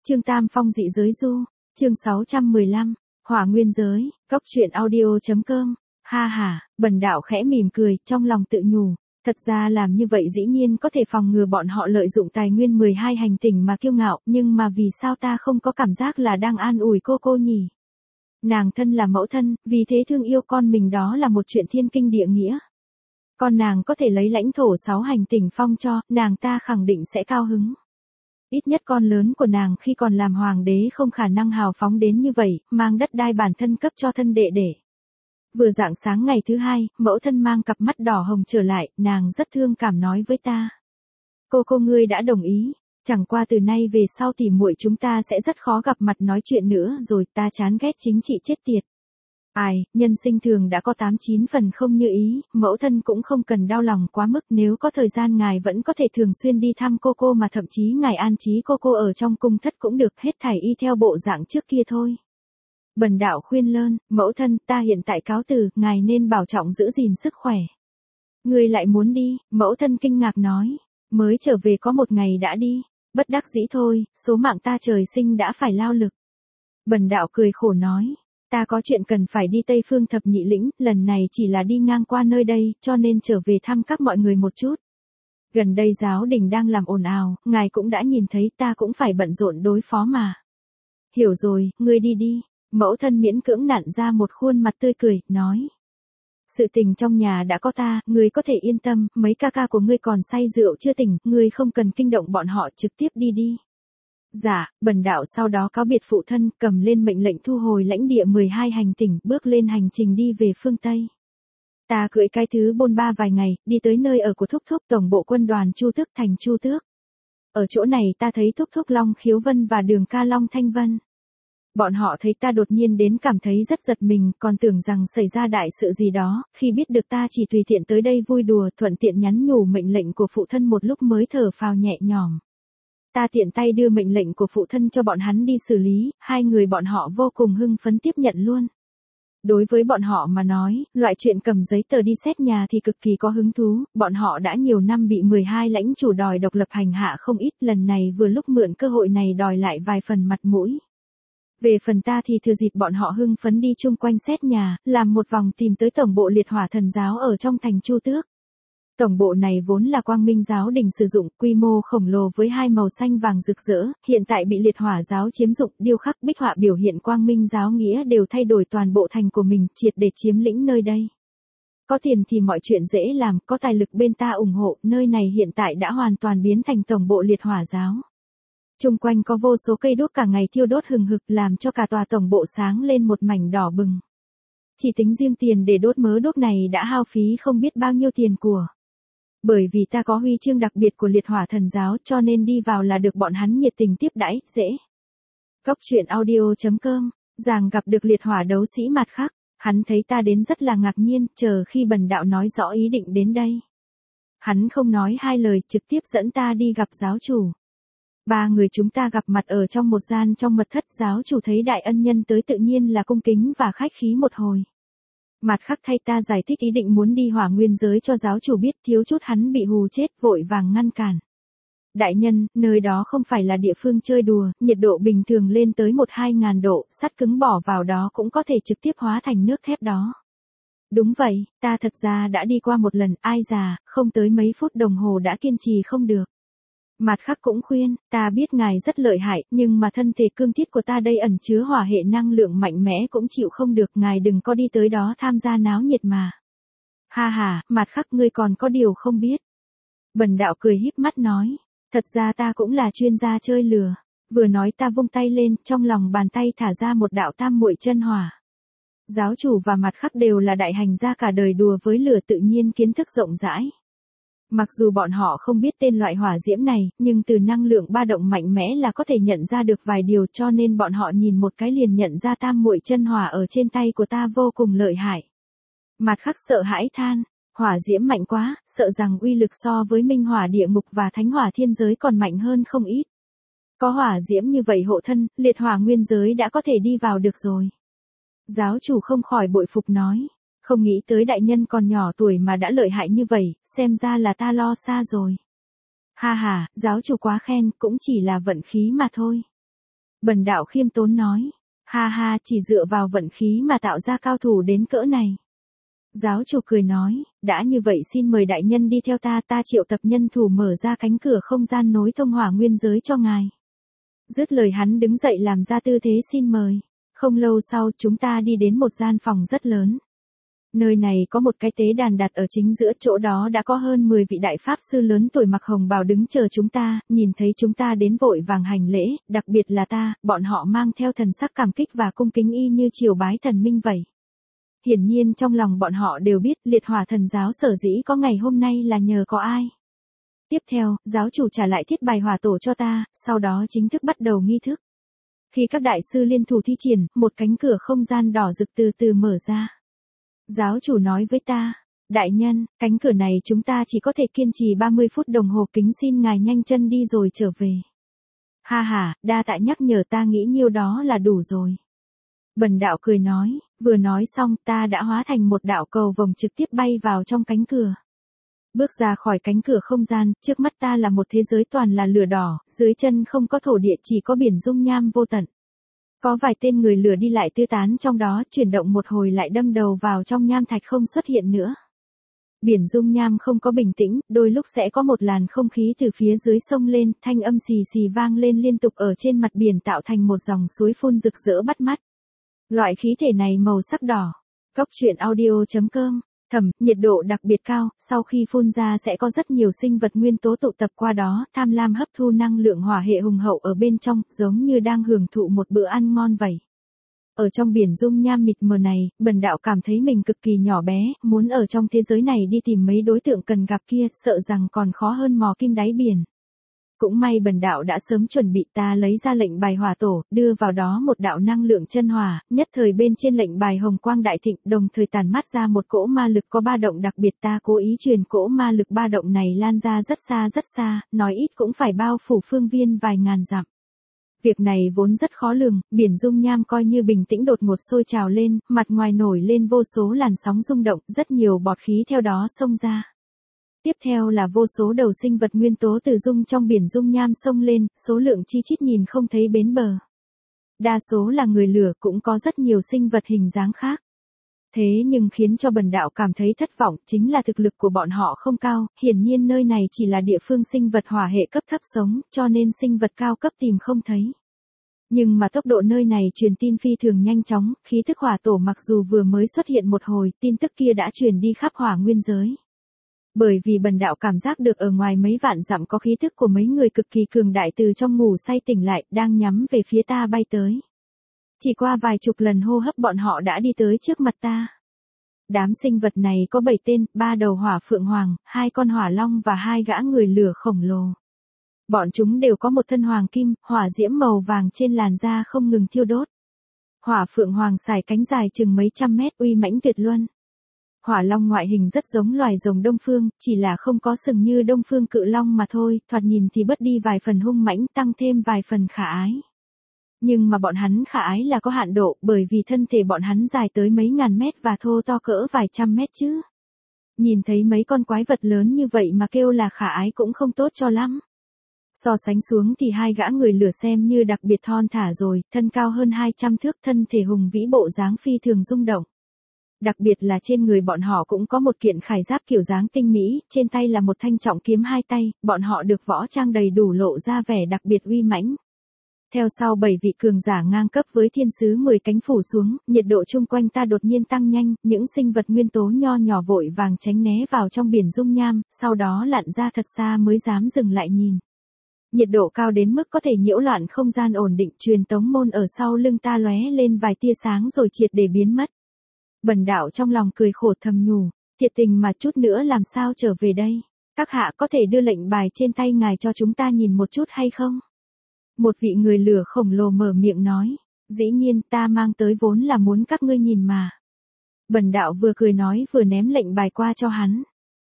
Chương Tam Phong dị giới du, chương 615, Hỏa Nguyên giới, Cóc truyện audio.com. Ha ha, Bần đạo khẽ mỉm cười, trong lòng tự nhủ, thật ra làm như vậy dĩ nhiên có thể phòng ngừa bọn họ lợi dụng tài nguyên 12 hành tinh mà kiêu ngạo, nhưng mà vì sao ta không có cảm giác là đang an ủi cô nhỉ? Nàng thân là mẫu thân, vì thế thương yêu con mình đó là một chuyện thiên kinh địa nghĩa. Con nàng có thể lấy lãnh thổ 6 hành tinh phong cho, nàng ta khẳng định sẽ cao hứng. Ít nhất con lớn của nàng khi còn làm hoàng đế không khả năng hào phóng đến như vậy, mang đất đai bản thân cấp cho thân đệ đệ. Vừa rạng sáng ngày thứ hai, mẫu thân mang cặp mắt đỏ hồng trở lại, nàng rất thương cảm nói với ta. Cô ngươi đã đồng ý, chẳng qua từ nay về sau tỉ muội chúng ta sẽ rất khó gặp mặt nói chuyện nữa rồi, ta chán ghét chính trị chết tiệt. Ai, nhân sinh thường đã có 8-9 phần không như ý, mẫu thân cũng không cần đau lòng quá mức, nếu có thời gian ngài vẫn có thể thường xuyên đi thăm cô mà thậm chí ngài an trí cô ở trong cung thất cũng được, hết thảy y theo bộ dạng trước kia thôi. Bần đạo khuyên lơn, mẫu thân, ta hiện tại cáo từ, ngài nên bảo trọng giữ gìn sức khỏe. Ngươi lại muốn đi, mẫu thân kinh ngạc nói, mới trở về có một ngày đã đi, bất đắc dĩ thôi, số mạng ta trời sinh đã phải lao lực. Bần đạo cười khổ nói. Ta có chuyện cần phải đi Tây Phương Thập Nhị Lĩnh, lần này chỉ là đi ngang qua nơi đây, cho nên trở về thăm các mọi người một chút. Gần đây giáo đình đang làm ồn ào, ngài cũng đã nhìn thấy, ta cũng phải bận rộn đối phó mà. Hiểu rồi, ngươi đi. Mẫu thân miễn cưỡng nặn ra một khuôn mặt tươi cười, nói. Sự tình trong nhà đã có ta, ngươi có thể yên tâm, mấy ca của ngươi còn say rượu chưa tỉnh, ngươi không cần kinh động bọn họ, trực tiếp đi. Dạ, bần đạo sau đó cáo biệt phụ thân, cầm lên mệnh lệnh thu hồi lãnh địa 12 hành tinh, bước lên hành trình đi về phương Tây. Ta cưỡi cái thứ bôn ba vài ngày, đi tới nơi ở của Thúc tổng bộ quân đoàn Chu Tước thành Chu Tước. Ở chỗ này ta thấy Thúc Long Khiếu Vân và Đường ca Long Thanh Vân. Bọn họ thấy ta đột nhiên đến cảm thấy rất giật mình, còn tưởng rằng xảy ra đại sự gì đó, khi biết được ta chỉ tùy tiện tới đây vui đùa, thuận tiện nhắn nhủ mệnh lệnh của phụ thân một lúc mới thở phào nhẹ nhõm. Ta tiện tay đưa mệnh lệnh của phụ thân cho bọn hắn đi xử lý, hai người bọn họ vô cùng hưng phấn tiếp nhận luôn. Đối với bọn họ mà nói, loại chuyện cầm giấy tờ đi xét nhà thì cực kỳ có hứng thú, bọn họ đã nhiều năm bị 12 lãnh chủ đòi độc lập hành hạ không ít, lần này vừa lúc mượn cơ hội này đòi lại vài phần mặt mũi. Về phần ta thì thừa dịp bọn họ hưng phấn đi chung quanh xét nhà, làm một vòng tìm tới tổng bộ liệt hỏa thần giáo ở trong thành Chu Tước. Tổng bộ này vốn là Quang Minh giáo đình sử dụng, quy mô khổng lồ với hai màu xanh vàng rực rỡ, hiện tại bị liệt hỏa giáo chiếm dụng, điêu khắc bích họa biểu hiện Quang Minh giáo nghĩa đều thay đổi toàn bộ thành của mình, triệt để chiếm lĩnh nơi đây. Có tiền thì mọi chuyện dễ làm, có tài lực bên ta ủng hộ, nơi này hiện tại đã hoàn toàn biến thành tổng bộ liệt hỏa giáo. Chung quanh có vô số cây đuốc cả ngày thiêu đốt hừng hực làm cho cả tòa tổng bộ sáng lên một mảnh đỏ bừng. Chỉ tính riêng tiền để đốt mớ đuốc này đã hao phí không biết bao nhiêu tiền của. Bởi vì ta có huy chương đặc biệt của liệt hỏa thần giáo cho nên đi vào là được bọn hắn nhiệt tình tiếp đãi, dễ. Cóc truyện audio.com, Giàng gặp được liệt hỏa đấu sĩ mặt khác, hắn thấy ta đến rất là ngạc nhiên, chờ khi bần đạo nói rõ ý định đến đây. Hắn không nói hai lời, trực tiếp dẫn ta đi gặp giáo chủ. Ba người chúng ta gặp mặt ở trong một gian trong mật thất, giáo chủ thấy đại ân nhân tới tự nhiên là cung kính và khách khí một hồi. Mặt khác thay ta giải thích ý định muốn đi Hỏa Nguyên giới cho giáo chủ biết, thiếu chút hắn bị hù chết, vội vàng ngăn cản. Đại nhân, nơi đó không phải là địa phương chơi đùa, nhiệt độ bình thường lên tới 1-2 ngàn độ, sắt cứng bỏ vào đó cũng có thể trực tiếp hóa thành nước thép đó. Đúng vậy, ta thật ra đã đi qua một lần, ai già, không tới mấy phút đồng hồ đã kiên trì không được. Mặt khác cũng khuyên, ta biết ngài rất lợi hại, nhưng mà thân thể cương thiết của ta đây ẩn chứa hỏa hệ năng lượng mạnh mẽ cũng chịu không được, ngài đừng có đi tới đó tham gia náo nhiệt mà. Ha ha, mặt khác ngươi còn có điều không biết. Bần đạo cười híp mắt nói, thật ra ta cũng là chuyên gia chơi lửa. Vừa nói ta vung tay lên, trong lòng bàn tay thả ra một đạo tam muội chân hỏa. Giáo chủ và mặt khác đều là đại hành gia cả đời đùa với lửa, tự nhiên kiến thức rộng rãi. Mặc dù bọn họ không biết tên loại hỏa diễm này, nhưng từ năng lượng ba động mạnh mẽ là có thể nhận ra được vài điều, cho nên bọn họ nhìn một cái liền nhận ra tam muội chân hỏa ở trên tay của ta vô cùng lợi hại. Mặt khác sợ hãi than, hỏa diễm mạnh quá, sợ rằng uy lực so với minh hỏa địa ngục và thánh hỏa thiên giới còn mạnh hơn không ít. Có hỏa diễm như vậy hộ thân, liệt hỏa nguyên giới đã có thể đi vào được rồi. Giáo chủ không khỏi bội phục nói. Không nghĩ tới đại nhân còn nhỏ tuổi mà đã lợi hại như vậy, xem ra là ta lo xa rồi. Ha ha, giáo chủ quá khen, cũng chỉ là vận khí mà thôi. Bần đạo khiêm tốn nói. Ha ha, chỉ dựa vào vận khí mà tạo ra cao thủ đến cỡ này. Giáo chủ cười nói, đã như vậy xin mời đại nhân đi theo ta, ta triệu tập nhân thủ mở ra cánh cửa không gian nối thông hỏa nguyên giới cho ngài. Dứt lời hắn đứng dậy làm ra tư thế xin mời. Không lâu sau chúng ta đi đến một gian phòng rất lớn. Nơi này có một cái tế đàn đặt ở chính giữa, chỗ đó đã có hơn 10 vị đại pháp sư lớn tuổi mặc hồng bào đứng chờ chúng ta, nhìn thấy chúng ta đến vội vàng hành lễ, đặc biệt là ta, bọn họ mang theo thần sắc cảm kích và cung kính y như triều bái thần minh vậy. Hiển nhiên trong lòng bọn họ đều biết liệt hỏa thần giáo sở dĩ có ngày hôm nay là nhờ có ai. Tiếp theo, giáo chủ trả lại thiết bài hỏa tổ cho ta, sau đó chính thức bắt đầu nghi thức. Khi các đại sư liên thủ thi triển, một cánh cửa không gian đỏ rực từ từ mở ra. Giáo chủ nói với ta, đại nhân, cánh cửa này chúng ta chỉ có thể kiên trì 30 phút đồng hồ, kính xin ngài nhanh chân đi rồi trở về. Ha ha, đa tạ nhắc nhở, ta nghĩ nhiêu đó là đủ rồi. Bần đạo cười nói, vừa nói xong ta đã hóa thành một đạo cầu vồng trực tiếp bay vào trong cánh cửa. Bước ra khỏi cánh cửa không gian, trước mắt ta là một thế giới toàn là lửa đỏ, dưới chân không có thổ địa, chỉ có biển dung nham vô tận. Có vài tên người lửa đi lại tứ tán trong đó, chuyển động một hồi lại đâm đầu vào trong nham thạch không xuất hiện nữa. Biển dung nham không có bình tĩnh, đôi lúc sẽ có một làn không khí từ phía dưới sông lên, thanh âm xì xì vang lên liên tục ở trên mặt biển tạo thành một dòng suối phun rực rỡ bắt mắt. Loại khí thể này màu sắc đỏ. Cốc truyện audio.com. Thầm, nhiệt độ đặc biệt cao, sau khi phun ra sẽ có rất nhiều sinh vật nguyên tố tụ tập qua đó, tham lam hấp thu năng lượng hỏa hệ hùng hậu ở bên trong, giống như đang hưởng thụ một bữa ăn ngon vậy. Ở trong biển dung nham mịt mờ này, bần đạo cảm thấy mình cực kỳ nhỏ bé, muốn ở trong thế giới này đi tìm mấy đối tượng cần gặp kia, sợ rằng còn khó hơn mò kim đáy biển. Cũng may bần đạo đã sớm chuẩn bị, ta lấy ra lệnh bài hỏa tổ, đưa vào đó một đạo năng lượng chân hỏa, nhất thời bên trên lệnh bài hồng quang đại thịnh, đồng thời tản mát ra một cỗ ma lực có ba động đặc biệt, ta cố ý truyền cỗ ma lực ba động này lan ra rất xa, nói ít cũng phải bao phủ phương viên vài ngàn dặm. Việc này vốn rất khó lường, biển dung nham coi như bình tĩnh đột ngột sôi trào lên, mặt ngoài nổi lên vô số làn sóng rung động, rất nhiều bọt khí theo đó xông ra. Tiếp theo là vô số đầu sinh vật nguyên tố từ dung trong biển dung nham xông lên, số lượng chi chít nhìn không thấy bến bờ. Đa số là người lửa, cũng có rất nhiều sinh vật hình dáng khác. Thế nhưng khiến cho bần đạo cảm thấy thất vọng chính là thực lực của bọn họ không cao, hiển nhiên nơi này chỉ là địa phương sinh vật hỏa hệ cấp thấp sống, cho nên sinh vật cao cấp tìm không thấy. Nhưng mà tốc độ nơi này truyền tin phi thường nhanh chóng, khí thức hỏa tổ mặc dù vừa mới xuất hiện một hồi, tin tức kia đã truyền đi khắp hỏa nguyên giới. Bởi vì bần đạo cảm giác được ở ngoài mấy vạn dặm có khí thức của mấy người cực kỳ cường đại từ trong ngủ say tỉnh lại, đang nhắm về phía ta bay tới. Chỉ qua vài chục lần hô hấp bọn họ đã đi tới trước mặt ta. Đám sinh vật này có 7 tên, 3 đầu hỏa phượng hoàng, 2 con hỏa long và 2 gã người lửa khổng lồ. Bọn chúng đều có một thân hoàng kim, hỏa diễm màu vàng trên làn da không ngừng thiêu đốt. Hỏa phượng hoàng xài cánh dài chừng mấy trăm mét, uy mãnh tuyệt luân. Hỏa long ngoại hình rất giống loài rồng Đông Phương, chỉ là không có sừng như Đông Phương cự long mà thôi, thoạt nhìn thì bớt đi vài phần hung mãnh, tăng thêm vài phần khả ái. Nhưng mà bọn hắn khả ái là có hạn độ, bởi vì thân thể bọn hắn dài tới mấy ngàn mét và thô to cỡ vài trăm mét chứ. Nhìn thấy mấy con quái vật lớn như vậy mà kêu là khả ái cũng không tốt cho lắm. So sánh xuống thì 2 gã người lửa xem như đặc biệt thon thả rồi, thân cao hơn 200 thước, thân thể hùng vĩ, bộ dáng phi thường rung động. Đặc biệt là trên người bọn họ cũng có một kiện khải giáp kiểu dáng tinh mỹ, trên tay là một thanh trọng kiếm 2 tay, bọn họ được võ trang đầy đủ lộ ra vẻ đặc biệt uy mãnh. Theo sau 7 vị cường giả ngang cấp với thiên sứ 10 cánh phủ xuống, nhiệt độ chung quanh ta đột nhiên tăng nhanh, những sinh vật nguyên tố nho nhỏ vội vàng tránh né vào trong biển dung nham, sau đó lặn ra thật xa mới dám dừng lại nhìn. Nhiệt độ cao đến mức có thể nhiễu loạn không gian ổn định, truyền tống môn ở sau lưng ta lóe lên vài tia sáng rồi triệt để biến mất. Bần đạo trong lòng cười khổ thầm nhủ, thiệt tình mà chút nữa làm sao trở về đây? Các hạ có thể đưa lệnh bài trên tay ngài cho chúng ta nhìn một chút hay không? Một vị người lửa khổng lồ mở miệng nói, dĩ nhiên ta mang tới vốn là muốn các ngươi nhìn mà. Bần đạo vừa cười nói vừa ném lệnh bài qua cho hắn.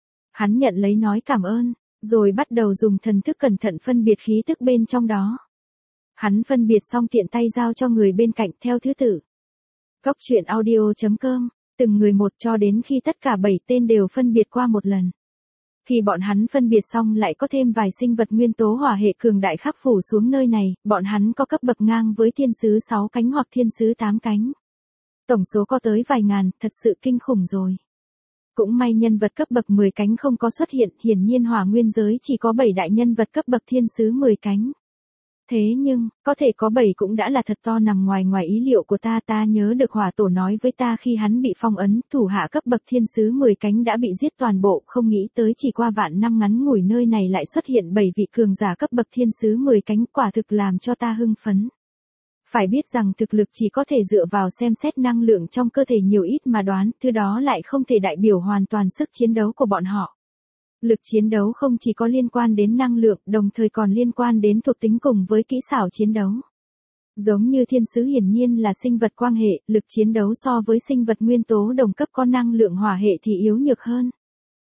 Hắn nhận lấy nói cảm ơn, rồi bắt đầu dùng thần thức cẩn thận phân biệt khí tức bên trong đó. Hắn phân biệt xong tiện tay giao cho người bên cạnh theo thứ tự. Cốc truyện audio.com, từng người một cho đến khi tất cả 7 tên đều phân biệt qua một lần. Khi bọn hắn phân biệt xong lại có thêm vài sinh vật nguyên tố hỏa hệ cường đại khắc phủ xuống nơi này, bọn hắn có cấp bậc ngang với thiên sứ 6 cánh hoặc thiên sứ 8 cánh. Tổng số có tới vài ngàn, thật sự kinh khủng rồi. Cũng may nhân vật cấp bậc 10 cánh không có xuất hiện, hiển nhiên hỏa nguyên giới chỉ có 7 đại nhân vật cấp bậc thiên sứ 10 cánh. Thế nhưng, có thể có 7 cũng đã là thật to nằm ngoài ý liệu của ta nhớ được hỏa tổ nói với ta khi hắn bị phong ấn, thủ hạ cấp bậc thiên sứ 10 cánh đã bị giết toàn bộ, không nghĩ tới chỉ qua vạn năm ngắn ngủi nơi này lại xuất hiện 7 vị cường giả cấp bậc thiên sứ 10 cánh, quả thực làm cho ta hưng phấn. Phải biết rằng thực lực chỉ có thể dựa vào xem xét năng lượng trong cơ thể nhiều ít mà đoán, thứ đó lại không thể đại biểu hoàn toàn sức chiến đấu của bọn họ. Lực chiến đấu không chỉ có liên quan đến năng lượng, đồng thời còn liên quan đến thuộc tính cùng với kỹ xảo chiến đấu. Giống như thiên sứ hiển nhiên là sinh vật quang hệ, lực chiến đấu so với sinh vật nguyên tố đồng cấp có năng lượng hỏa hệ thì yếu nhược hơn.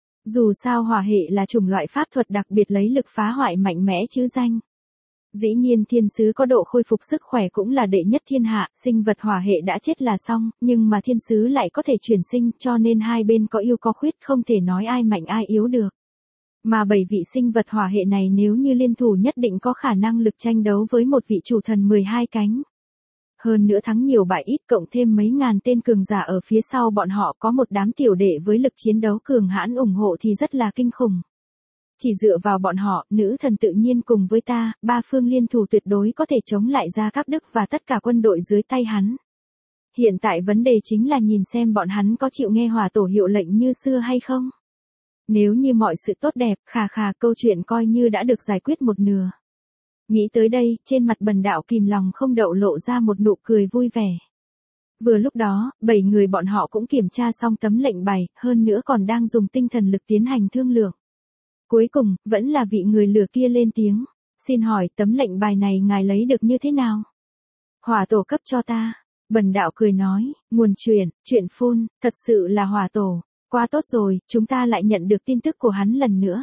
Dù sao hỏa hệ là chủng loại pháp thuật đặc biệt lấy lực phá hoại mạnh mẽ chứ danh. Dĩ nhiên thiên sứ có độ khôi phục sức khỏe cũng là đệ nhất thiên hạ, sinh vật hỏa hệ đã chết là xong, nhưng mà thiên sứ lại có thể chuyển sinh, cho nên hai bên có ưu có khuyết, không thể nói ai mạnh ai yếu được. Mà 7 vị sinh vật hỏa hệ này nếu như liên thủ nhất định có khả năng lực tranh đấu với một vị chủ thần 12 cánh. Hơn nữa thắng nhiều bại ít, cộng thêm mấy ngàn tên cường giả ở phía sau bọn họ, có một đám tiểu đệ với lực chiến đấu cường hãn ủng hộ thì rất là kinh khủng. Chỉ dựa vào bọn họ, nữ thần tự nhiên cùng với ta, ba phương liên thủ tuyệt đối có thể chống lại Gia Cáp Đức và tất cả quân đội dưới tay hắn. Hiện tại vấn đề chính là nhìn xem bọn hắn có chịu nghe hỏa tổ hiệu lệnh như xưa hay không. Nếu như mọi sự tốt đẹp, câu chuyện coi như đã được giải quyết một nửa. Nghĩ tới đây, trên mặt Bần Đạo kìm lòng không đậu lộ ra một nụ cười vui vẻ. Vừa lúc đó, 7 người bọn họ cũng kiểm tra xong tấm lệnh bài, hơn nữa còn đang dùng tinh thần lực tiến hành thương lượng. Cuối cùng, vẫn là vị người lừa kia lên tiếng. Xin hỏi, tấm lệnh bài này ngài lấy được như thế nào? Hỏa tổ cấp cho ta. Bần Đạo cười nói, nguồn chuyện phun, thật sự là hỏa tổ. Quá tốt rồi, chúng ta lại nhận được tin tức của hắn lần nữa.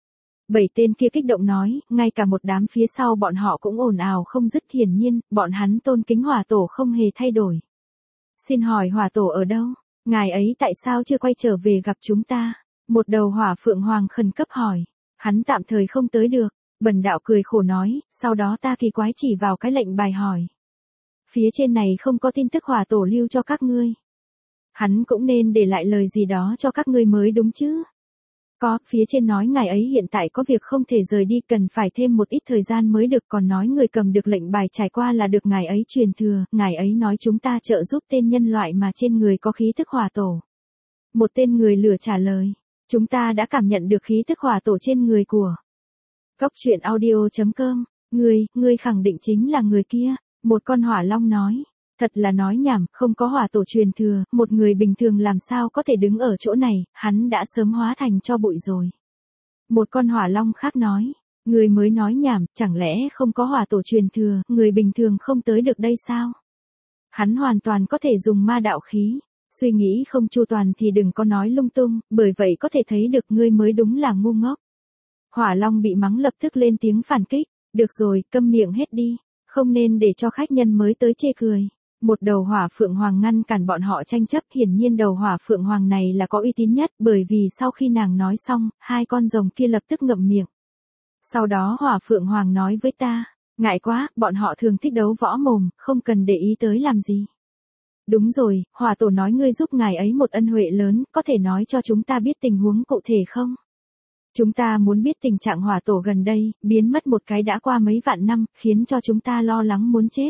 7 tên kia kích động nói, ngay cả một đám phía sau bọn họ cũng ồn ào không dứt, hiển nhiên, bọn hắn tôn kính hỏa tổ không hề thay đổi. Xin hỏi hỏa tổ ở đâu? Ngài ấy tại sao chưa quay trở về gặp chúng ta? Một đầu hỏa phượng hoàng khẩn cấp hỏi. Hắn tạm thời không tới được. Bần Đạo cười khổ nói, sau đó ta kỳ quái chỉ vào cái lệnh bài hỏi. Phía trên này không có tin tức hỏa tổ lưu cho các ngươi. Hắn cũng nên để lại lời gì đó cho các ngươi mới đúng chứ. Có, phía trên nói ngài ấy hiện tại có việc không thể rời đi, cần phải thêm một ít thời gian mới được, còn nói người cầm được lệnh bài trải qua là được ngài ấy truyền thừa, ngài ấy nói chúng ta trợ giúp tên nhân loại mà trên người có khí tức hỏa tổ. Một tên người lửa trả lời, chúng ta đã cảm nhận được khí tức hỏa tổ trên người của. Góc truyện audio.com, ngươi khẳng định chính là người kia, một con hỏa long nói. Thật là nói nhảm, không có hỏa tổ truyền thừa, một người bình thường làm sao có thể đứng ở chỗ này, hắn đã sớm hóa thành tro bụi rồi. Một con hỏa long khác nói, người mới nói nhảm, chẳng lẽ không có hỏa tổ truyền thừa, người bình thường không tới được đây sao? Hắn hoàn toàn có thể dùng ma đạo khí, suy nghĩ không chu toàn thì đừng có nói lung tung, bởi vậy có thể thấy được ngươi mới đúng là ngu ngốc. Hỏa long bị mắng lập tức lên tiếng phản kích, được rồi, câm miệng hết đi, không nên để cho khách nhân mới tới chê cười. Một đầu hỏa phượng hoàng ngăn cản bọn họ tranh chấp, hiển nhiên đầu hỏa phượng hoàng này là có uy tín nhất, bởi vì sau khi nàng nói xong, hai con rồng kia lập tức ngậm miệng. Sau đó hỏa phượng hoàng nói với ta, ngại quá, bọn họ thường thích đấu võ mồm, không cần để ý tới làm gì. Đúng rồi, hỏa tổ nói ngươi giúp ngài ấy một ân huệ lớn, có thể nói cho chúng ta biết tình huống cụ thể không? Chúng ta muốn biết tình trạng hỏa tổ gần đây, biến mất một cái đã qua mấy vạn năm, khiến cho chúng ta lo lắng muốn chết.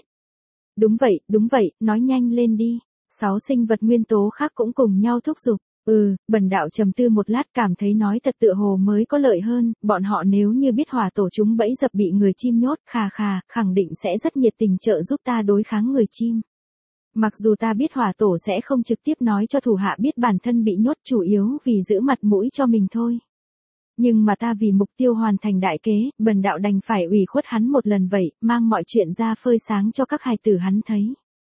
Đúng vậy, nói nhanh lên đi. 6 sinh vật nguyên tố khác cũng cùng nhau thúc giục. Bần Đạo trầm tư một lát cảm thấy nói thật tựa hồ mới có lợi hơn, bọn họ nếu như biết hỏa tổ chúng bẫy dập bị người chim nhốt, khẳng định sẽ rất nhiệt tình trợ giúp ta đối kháng người chim. Mặc dù ta biết hỏa tổ sẽ không trực tiếp nói cho thủ hạ biết bản thân bị nhốt, chủ yếu vì giữ mặt mũi cho mình thôi. Nhưng mà ta vì mục tiêu hoàn thành đại kế, Bần Đạo đành phải ủy khuất hắn một lần vậy, mang mọi chuyện ra phơi sáng cho các hài tử hắn thấy.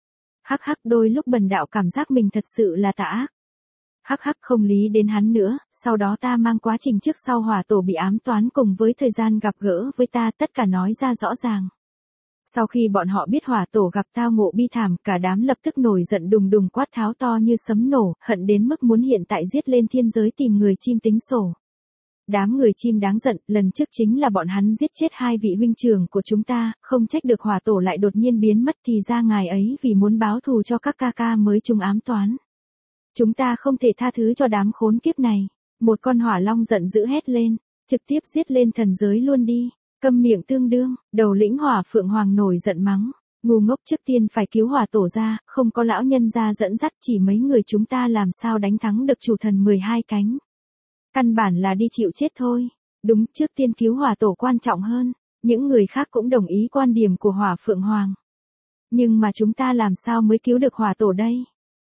Đôi lúc Bần Đạo cảm giác mình thật sự là tà ác. Không lý đến hắn nữa, sau đó ta mang quá trình trước sau hỏa tổ bị ám toán cùng với thời gian gặp gỡ với ta, tất cả nói ra rõ ràng. Sau khi bọn họ biết hỏa tổ gặp tao ngộ bi thảm, cả đám lập tức nổi giận đùng đùng quát tháo to như sấm nổ, hận đến mức muốn hiện tại giết lên thiên giới tìm người chim tính sổ. Đám người chim đáng giận, lần trước chính là bọn hắn giết chết 2 vị huynh trưởng của chúng ta, không trách được hỏa tổ lại đột nhiên biến mất thì ra ngài ấy vì muốn báo thù cho các ca ca mới trùng ám toán. Chúng ta không thể tha thứ cho đám khốn kiếp này. Một con hỏa long giận dữ hét lên, trực tiếp giết lên thần giới luôn đi. Câm miệng tương đương, đầu lĩnh hỏa phượng hoàng nổi giận mắng. Ngu ngốc, trước tiên phải cứu hỏa tổ ra, không có lão nhân ra dẫn dắt chỉ mấy người chúng ta làm sao đánh thắng được chủ thần 12 cánh. Căn bản là đi chịu chết thôi. Đúng, trước tiên cứu hỏa tổ quan trọng hơn. Những người khác cũng đồng ý quan điểm của hỏa phượng hoàng. Nhưng mà chúng ta làm sao mới cứu được hỏa tổ đây?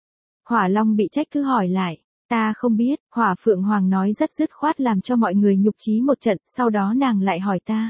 Hỏa long bị trách cứ hỏi lại. Ta không biết, hỏa phượng hoàng nói rất dứt khoát làm cho mọi người nhục chí một trận, sau đó nàng lại hỏi ta.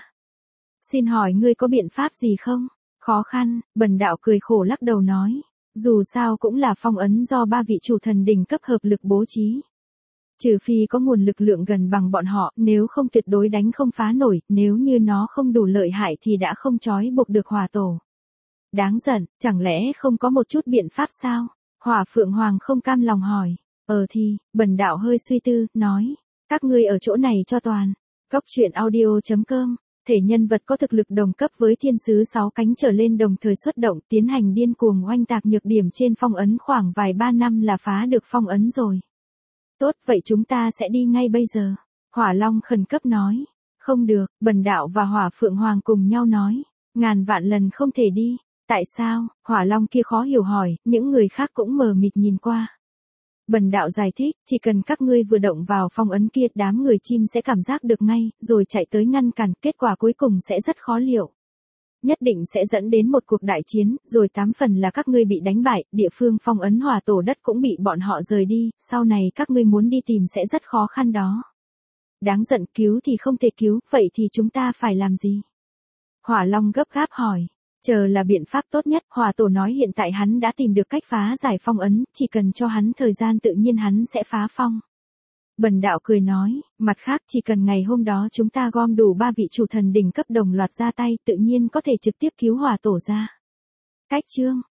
Xin hỏi ngươi có biện pháp gì không? Khó khăn, bần đạo cười khổ lắc đầu nói. Dù sao cũng là phong ấn do 3 vị chủ thần đỉnh cấp hợp lực bố trí. Trừ phi có nguồn lực lượng gần bằng bọn họ, nếu không tuyệt đối đánh không phá nổi, nếu như nó không đủ lợi hại thì đã không trói buộc được hỏa tổ. Đáng giận, chẳng lẽ không có một chút biện pháp sao? Hỏa phượng hoàng không cam lòng hỏi. Thì, bần đạo hơi suy tư, nói. Các ngươi ở chỗ này cho toàn. Góc truyện audio.com. Thể nhân vật có thực lực đồng cấp với thiên sứ 6 cánh trở lên đồng thời xuất động tiến hành điên cuồng oanh tạc nhược điểm trên phong ấn khoảng vài 3 năm là phá được phong ấn rồi. Tốt, vậy chúng ta sẽ đi ngay bây giờ. Hỏa long khẩn cấp nói. Không được, bần đạo và hỏa phượng hoàng cùng nhau nói. Ngàn vạn lần không thể đi. Tại sao? Hỏa long kia khó hiểu hỏi, những người khác cũng mờ mịt nhìn qua. Bần đạo giải thích, chỉ cần các ngươi vừa động vào phong ấn kia, đám người chim sẽ cảm giác được ngay, rồi chạy tới ngăn cản, kết quả cuối cùng sẽ rất khó liệu. Nhất định sẽ dẫn đến một cuộc đại chiến, rồi 8 phần là các ngươi bị đánh bại, địa phương phong ấn hỏa tổ đất cũng bị bọn họ rời đi, sau này các ngươi muốn đi tìm sẽ rất khó khăn đó. Đáng giận, cứu thì không thể cứu, vậy thì chúng ta phải làm gì? Hỏa long gấp gáp hỏi. Chờ là biện pháp tốt nhất, hỏa tổ nói hiện tại hắn đã tìm được cách phá giải phong ấn, chỉ cần cho hắn thời gian tự nhiên hắn sẽ phá phong. Bần đạo cười nói, mặt khác chỉ cần ngày hôm đó chúng ta gom đủ 3 vị chủ thần đỉnh cấp đồng loạt ra tay tự nhiên có thể trực tiếp cứu hỏa tổ ra. Cách chương